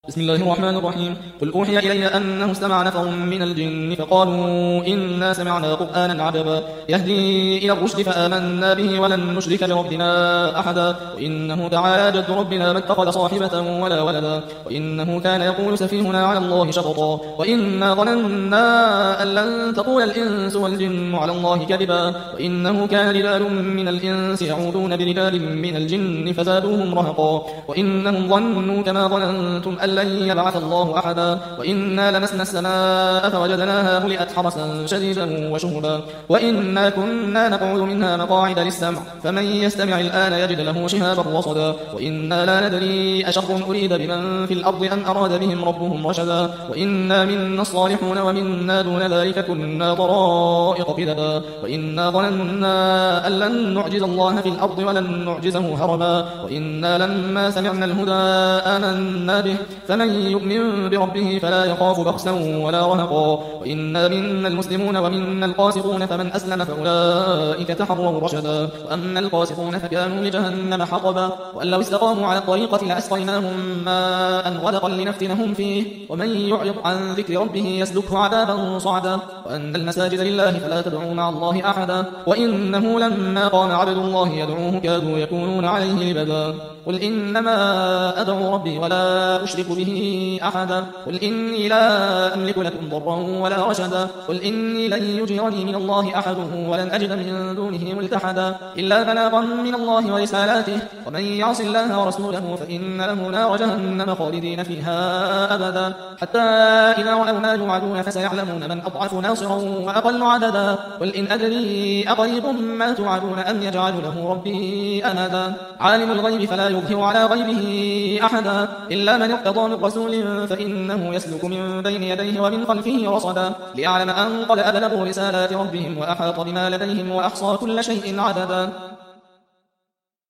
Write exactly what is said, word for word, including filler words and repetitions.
بسم الله الرحمن الرحيم. قل أوحي إلي أنه استمع نفر من الجن فقالوا إنا سمعنا قرآنا عجبا يهدي إلى الرشد فآمنا به ولن نشرك بربنا أحدا وإنه تعالى جد ربنا ما اتخذ صاحبة ولا ولدا وإنه كان يقول سفيهنا على الله شططا وإنا ظننا أن لن تقول الإنس والجن على الله كذبا وإنه كان رجال من الإنس يعودون برجال من الجن فزادوهم رهقا وإنهم ظنوا كما ظننتم أن لن يبعث الله أحدا وإنا لمسنا السماء فوجدناها ملئت حرسا شديدا وشهبا وإنا كنا نقعد منها مقاعد للسمع فمن يستمع الآن يجد له شهابا رصدا وإنا لا ندري أشر أريد بمن في الأرض أم أراد بهم ربهم رشدا وإنا منا الصالحون ومنا دون ذلك كنا طرائق قددا وإنا ظننا أن لن نعجز الله في الأرض ولن نعجزه هربا وإنا لما سمعنا الهدى آمنا به فمن يؤمن بربه فلا يخاف بخسا ولا رهقا وإنا منا المسلمون ومنا القاسطون فمن أسلم فأولئك تحروا رشدا وأما القاسطون فكانوا لجهنم حطبا وأن لو استقاموا على الطريقة لأسقيناهم ماء غدقا لنفتنهم فيه ومن يعرض عن ذكر ربه يسلكه عذابا صعدا وأن المساجد لله فلا تدعوا مع الله أحدا وإنه لما قام عبد الله يدعوه كادوا يكونون عليه لبدا قل إنما أدعو ربي ولا أشرك به أحدا قل إني لا أملك لكم ضرا ولا رشدا قل إني لن يجيرني من الله أحد ولن أجد من دونه ملتحدا إلا بلاغا من الله ورسالاته ومن يعص الله ورسوله فإن له نار جهنم خالدين فيها أبدا حتى إذا رأوا ما يوعدون فسيعلمون من أضعف ناصرا وأقل عددا قل إن أدري أقريب ما توعدون أم يجعل له ربي أمدا عالم الغيب فلا يظهر على غيبه أحدا إلا من ارتضى من رسول فإنه يسلك من بين يديه ومن خلفه رصدا ليعلم أن قد أبلغوا رسالات ربهم وأحاط بما لديهم وأحصى كل شيء عددا